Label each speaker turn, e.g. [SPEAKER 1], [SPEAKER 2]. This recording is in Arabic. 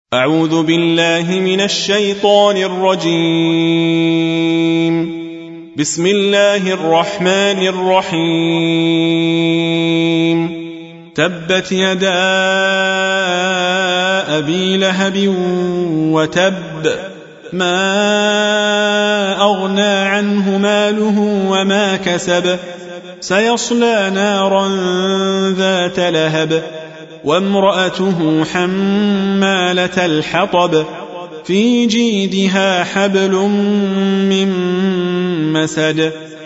[SPEAKER 1] أعوذ بالله من الشيطان الرجيم. بسم الله الرحمن الرحيم. تبت يدا أبي لهب وتب، ما أغنى عنه ماله وما كسب، سيصلى نارا ذات لهب، وامرأته حمالة الحطب، في جيدها حبل من مسد.